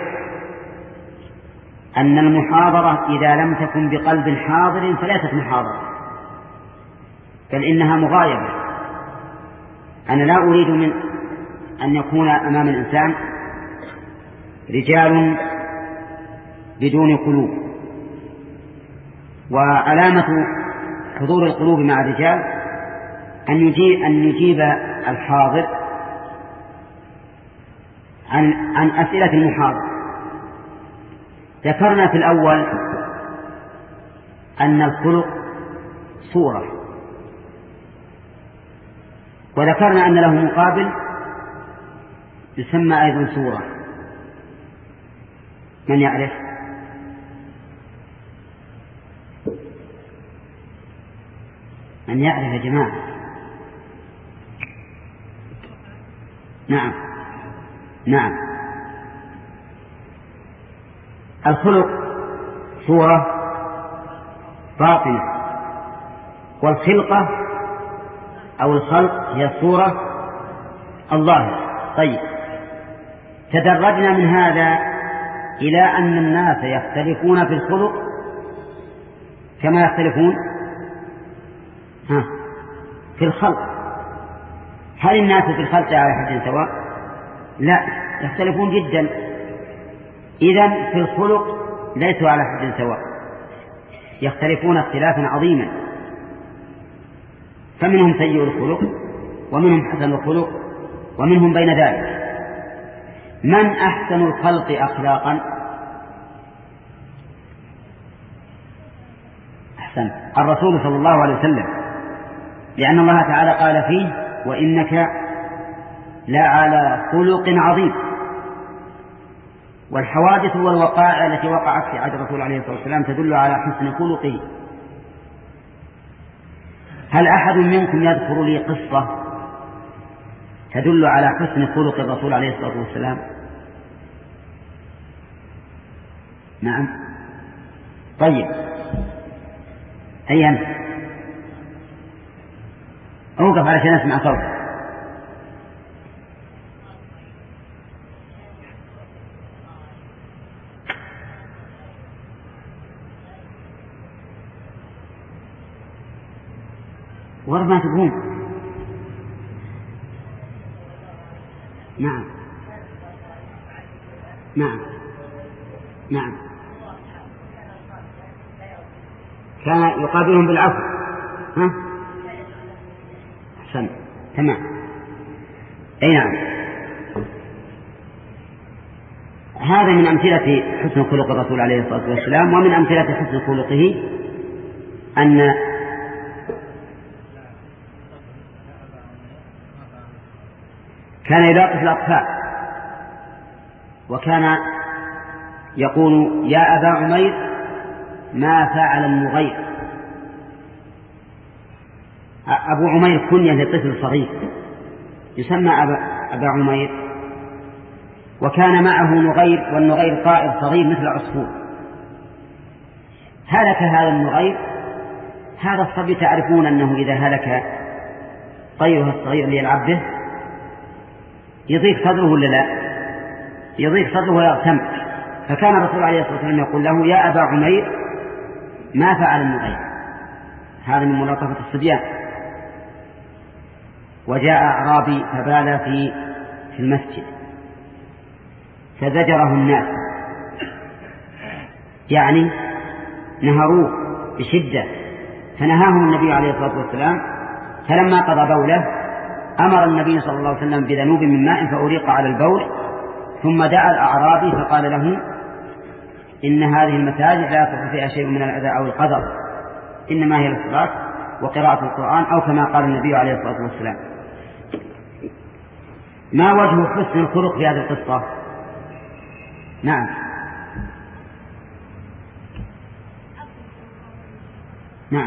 أن المحاضرة إذا لم تكن بقلب حاضر فليست محاضرة، بل إنها مغايبة. أنا لا أريد من أن يكون أمام الإنسان رجال بدون قلوب، وعلامة حضور القلوب مع الرجال أن يجيب, أن يجيب الحاضر عن, عن أسئلة المحاضر. ذكرنا في الأول أن الخلق صورة، وذكرنا أن له مقابل يسمى أيضا صورة. من يعرف؟ من يعرف يا جماعة؟ نعم نعم الخلق صورة باطنة، والخلقة أو الخلق هي الصورة الظاهرة. طيب، تدرجنا من هذا إلى أن الناس يختلفون في الخلق كما يختلفون ها في الخلق. هل الناس في الخلق على حد سواء؟ لا، يختلفون جدا. إذن في الخلق ليسوا على حد سواء، يختلفون اختلافا عظيما. فمنهم سيء الخلق ومنهم حسن الخلق ومنهم بين ذلك. من أحسن الخلق أخلاقا؟ أحسن الرسول صلى الله عليه وسلم، لأن الله تعالى قال فيه: وإنك لعلى خلق عظيم. والحوادث والوقائع التي وقعت في عهد الرسول عليه الصلاة والسلام تدل على حسن خلقه. هل أحد منكم يذكر لي قصة تدل على حسن خلق الرسول عليه الصلاة والسلام؟ نعم. طيب، أي أنت أوقف علشان أسمع صوتك. ورد ما تقوم. نعم نعم نعم كان يقابلهم بالعفو. ها أحسن، تمام. أي نعم. هذا من أمثلة حسن خلق الرسول عليه الصلاة والسلام. ومن أمثلة حسن خلقه أن كان يلاطف الأطفال، وكان يقول: يا أبا عمير ما فعل النغير. أبو عمير كنية لطفل صغير يسمى أبا, أبا عمير، وكان معه نغير، والنغير طائر صغير مثل العصفور. هلك هذا النغير. هذا الصبي تعرفون أنه إذا هلك طيره الصغير ليلعب به يضيق صدره ولا لا؟ يضيق صدره ويغتم. فكان الرسول عليه الصلاة والسلام يقول له: يا أبا عمير ما فعل النغير. هذا من ملاطفة الصبيان. وجاء أعرابي فبال في في المسجد فزجره الناس، يعني نهروه بشدة، فنهاهم النبي عليه الصلاة والسلام. فلما قضى بوله أمر النبي صلى الله عليه وسلم بذنوب من ماء فأريق على البول، ثم دعا الأعرابي فقال له: إن هذه المساجد لا يصح فيها شيء من الأذى أو القدر، إنما هي الصلاة وقراءة القرآن، أو كما قال النبي عليه الصلاة والسلام. ما وجه حسن الخلق في هذه القصة؟ نعم نعم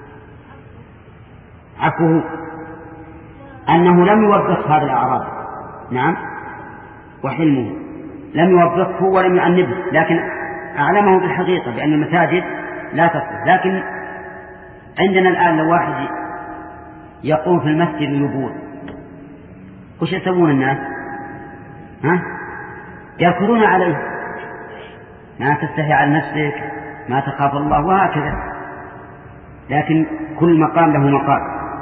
عفوه، أنه لم يوبخ هذا الأعرابي، نعم، وحلمه لم يوبخه ولم يعنبه، لكن أعلمه بالحقيقة بأن المساجد لا تصلح. لكن عندنا الآن لو واحد يقوم في المسجد يبول، وش يسوون الناس؟ ها؟ يركضون عليه، ما تستحي على نفسك، ما تخاف الله، وهكذا. لكن كل مقام له مقام.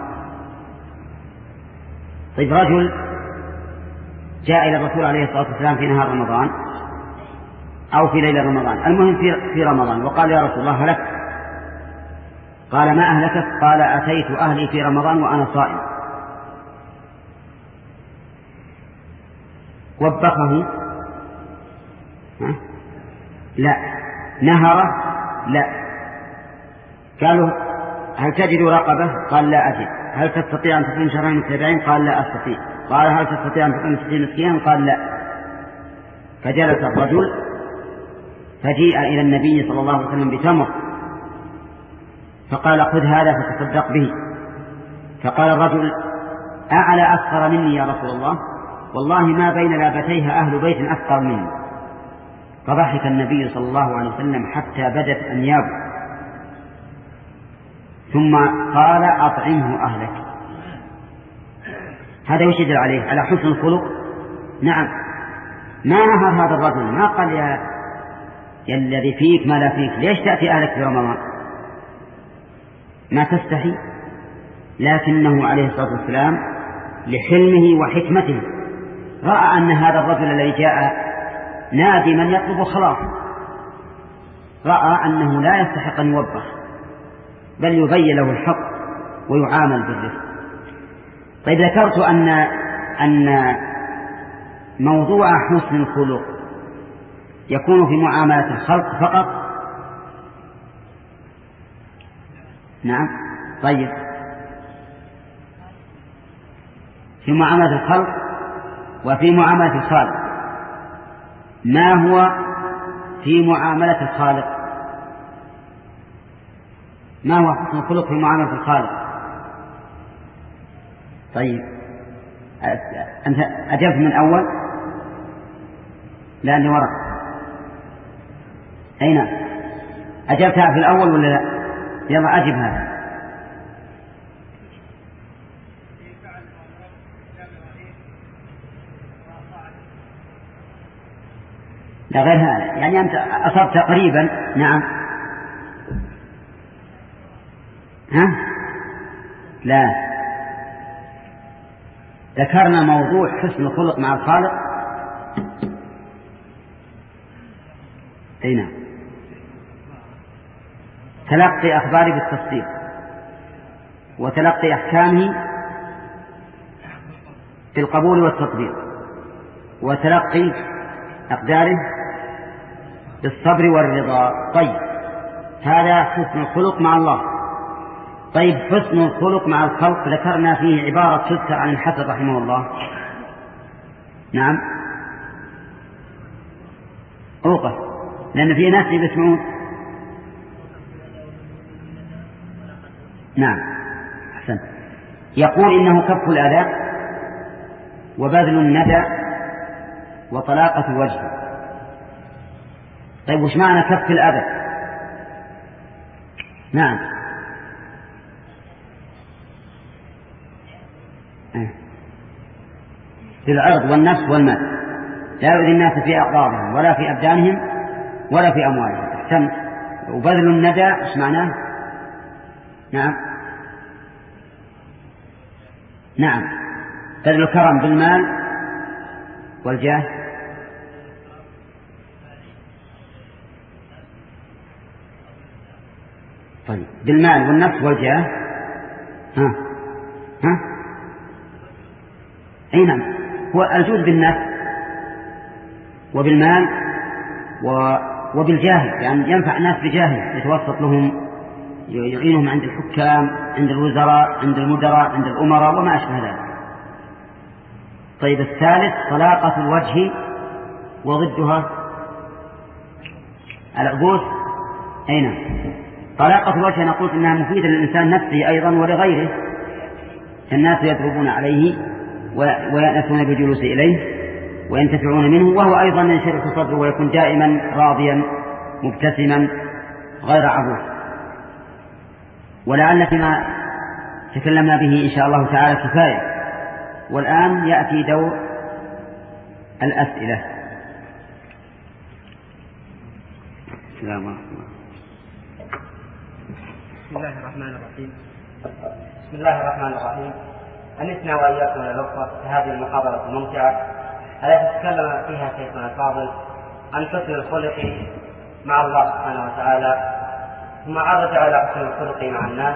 طيب رجل جاء إلى الرسول عليه الصلاة والسلام في نهار رمضان أو في ليلة رمضان، المهم في, في رمضان، وقال يا رسول الله هلكت. قال ما أهلكت؟ قال أتيت أهلي في رمضان وأنا صائم. وبخه؟ ها؟ لا. نهره؟ لا. قالوا هل تجد رقبة؟ قال لا أجد. هل تستطيع أن تكون شهرين متتابعين؟ قال لا أستطيع. قال هل تستطيع أن تكون ستين مسكينا؟ قال لا. فجلس الرجل، فجيء إلى النبي صلى الله عليه وسلم بتمر، فقال خذ هذا فتصدق به. فقال الرجل أعلى أفقر مني يا رسول الله؟ والله ما بين لابتيها أهل بيت أفقر مني. فضحك النبي صلى الله عليه وسلم حتى بدت أنيابه، ثم قال أطعمه أهلك. هذا وش يدل عليه؟ على حسن الخلق. نعم، ما نهر هذا الرجل، ما قال يا, يا الذي فيك ما لا فيك، ليش تأتي أهلك في رمضان؟ ما تستحي. لكنه عليه الصلاة والسلام لحلمه وحكمته رأى أن هذا الرجل الذي جاء نادما يطلب خلاص، رأى أنه لا يستحق أن يوبخ، بل يبين له الحق ويعامل بالرفق. طيب ذكرت أن أن موضوع حسن الخلق يكون في معاملة الخلق فقط. نعم. طيب في معاملة الخلق وفي معاملة الخالق. ما هو في معاملة الخالق؟ ما هو حسن الخلق في معاملة الخالق؟ طيب أنت أجبت من أول؟ لأني ورق. أين أجبتها في الأول ولا لا؟ يلا أجب هذا. لا غير هذا، يعني أنت أصبت تقريبا. نعم. ها؟ لا، ذكرنا موضوع حسن الخلق مع الخالق. أين تلقي أخباره بالتصديق، وتلقي أحكامه بالقبول والتطبيق، وتلقي أقداره بالصبر والرضا. طيب هذا حسن الخلق مع الله. طيب حسن الخلق مع الخلق ذكرنا فيه عبارة تذكر عن الحسن رحمه الله. نعم أوقف، لأن في ناس يسمعون. نعم أحسن. يقول إنه كف الأذى وبذل الندى وطلاقة الوجه. طيب وش معنى كف الأذى؟ نعم في العرض والنفس والمال، لا يؤذي الناس في أعراضهم ولا في أبدانهم ولا في أموالهم. أحسنت. وبذل الندى ايش معناه؟ نعم نعم بذل الكرم بالمال والجاه. طيب بالمال والنفس والجاه. ها ها أي نعم، هو الجود بالنفس وبالمال وبالجاهل، لأن يعني ينفع الناس بجاهل يتوسط لهم، يعينهم عند الحكام، عند الوزراء، عند المدراء، عند الأمراء وما أشبه ذلك. طيب الثالث طلاقة الوجه وضدها العبوس. أين طلاقة الوجه نقول إنها مفيدة للإنسان نفسه أيضا ولغيره، الناس يضربون عليه ويأنسون بالجلوس إليه وينتفعون منه، وهو أيضا ينشرح صدره ويكون دائما راضيا مبتسما غير عبوس. ولعل فيما تكلمنا به إن شاء الله تعالى كفاية، والآن يأتي دور الأسئلة. السلام عليكم. بسم الله الرحمن الرحيم. بسم الله الرحمن الرحيم. أنسنا وإياكم الأخوة في هذه المحاضرة الممتعة التي تكلم فيها شيخنا الفاضل عن حسن الخلق مع الله سبحانه وتعالى، ثم عرج على حسن الخلق مع الناس،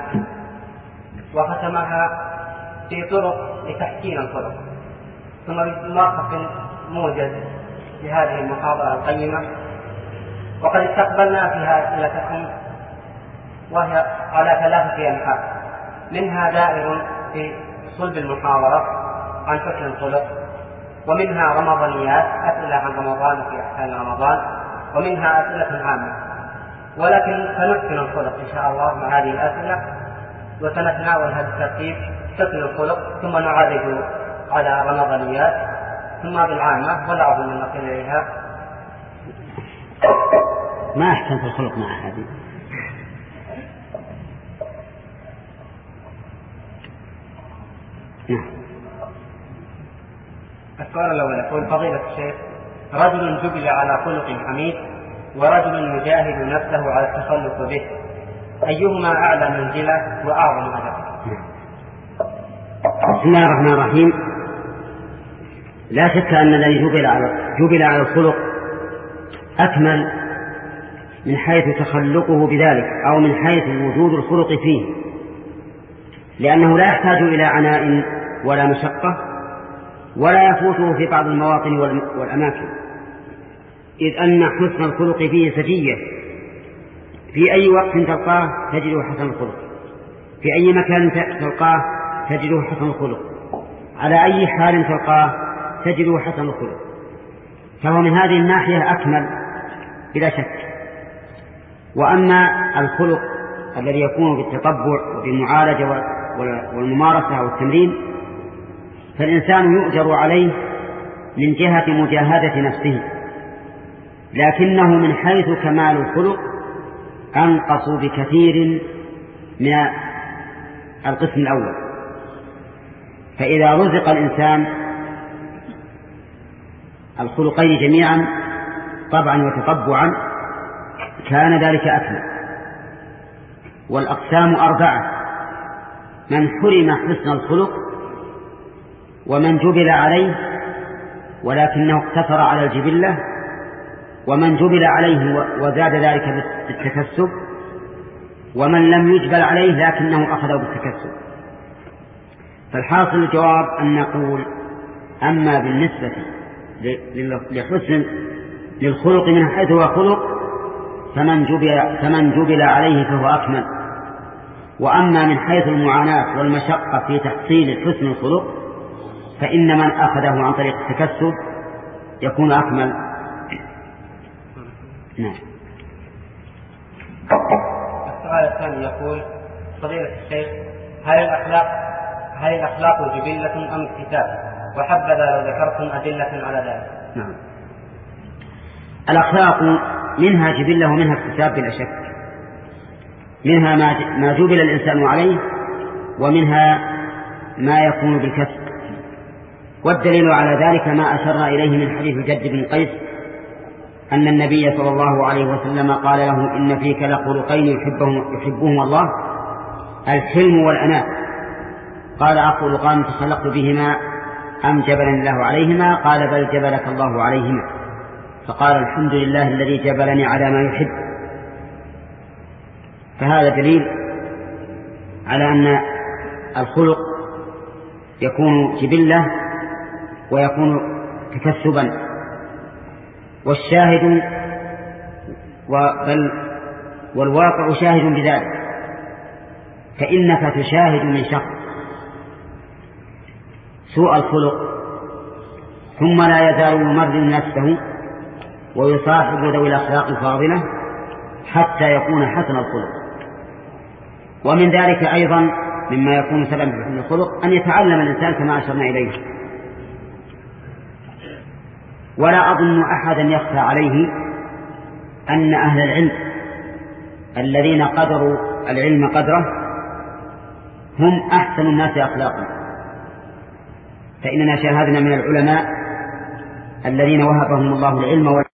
وختمها في طرق لتحسين الخلق، ثم بملخص موجز في هذه المحاضرة القيمة. وقد استقبلنا فيها أسئلتكم وهي على ثلاثة أنحاء، منها دائر في صلب المحاضرة عن حسن الخلق، ومنها رمضانيات أسئلة عن رمضان في أحكام رمضان، ومنها أسئلة عامة. ولكن سنحسن الخلق إن شاء الله مع هذه الأسئلة، وسنتناول هذا الترتيب حسن الخلق، ثم نعرج على رمضانيات، ثم بالعامة ولا أظن نصل إليها. ما أحسن في الخلق مع هذه. السؤال الأول يقول: فضيلة الشيخ، رجل جبل على خلق حميد ورجل يجاهد نفسه على التخلق به، أيهما أعلى منزلة وأعظم أجرا؟ بسم الله الرحمن الرحيم. لا شك أن الذي جبل على جبل على الخلق أكمل من حيث تخلقه بذلك، أو من حيث وجود الخلق فيه، لأنه لا يحتاج إلى عناء ولا مشقة، ولا يفوته في بعض المواطن والأماكن، إذ أن حسن الخلق فيه سجية، في أي وقت تلقاه تجده حسن الخلق، في أي مكان تلقاه تجده حسن الخلق، على أي حال تلقاه تجده حسن الخلق، فهو من هذه الناحية أكمل بلا شك. وأما الخلق الذي يكون بالتطبع وبالمعالجة والممارسة والتمرين فالإنسان يؤجر عليه من جهة مجاهدة نفسه، لكنه من حيث كمال الخلق أنقص بكثير من القسم الأول. فإذا رزق الإنسان الخلقين جميعا طبعا وتطبعا كان ذلك أكمل. والأقسام أربعة: من حرم حسن الخلق، ومن جبل عليه ولكنه اقتصر على الجبلة، ومن جبل عليه وزاد ذلك بالتكسب، ومن لم يجبل عليه لكنه أخذه بالتكسب. فالحاصل الجواب أن نقول: أما بالنسبة لحسن للخلق من حيث هو خلق فمن جبل, فمن جبل عليه فهو أكمل، وأما من حيث المعاناة والمشقة في تحصيل حسن الخلق فإن من أخذه عن طريق التكسب يكون أكمل. نعم. السؤال الثاني يقول: فضيلة الشيخ، هل الأخلاق هل الأخلاق جبلة أم اكتساب؟ وحبذا لو ذكرتم أدلة على ذلك. نعم. الأخلاق منها جبلة ومنها اكتساب بلا شك، منها ما جبل الإنسان عليه، ومنها ما يكون بالكسب. والدليل على ذلك ما أشرنا إليه من حديث جد بن قيس أن النبي صلى الله عليه وسلم قال له: إن فيك لخلقين يحبهم, يحبهم الله، الحلم والأناة. قال: أخلقان تخلقت بهما أم جبلني الله عليهما؟ قال: بل جبلك الله عليهما. فقال: الحمد لله الذي جبلني على ما يحب. فهذا دليل على أن الخلق يكون جبلة ويكون تكسبا. والشاهد بل والواقع شاهد بذلك. فإنك تشاهد من شخص سوء الخلق ثم لا يزال يمرن نفسه ويصاحب ذوي الأخلاق الفاضلة حتى يكون حسن الخلق. ومن ذلك أيضا مما يكون سببا في حسن الخلق أن يتعلم الإنسان كما أشرنا إليه. ولا أظن أحدا يخفى عليه أن أهل العلم الذين قدروا العلم قدره هم أحسن الناس أخلاقا. فإننا شاهدنا من العلماء الذين وهبهم الله العلم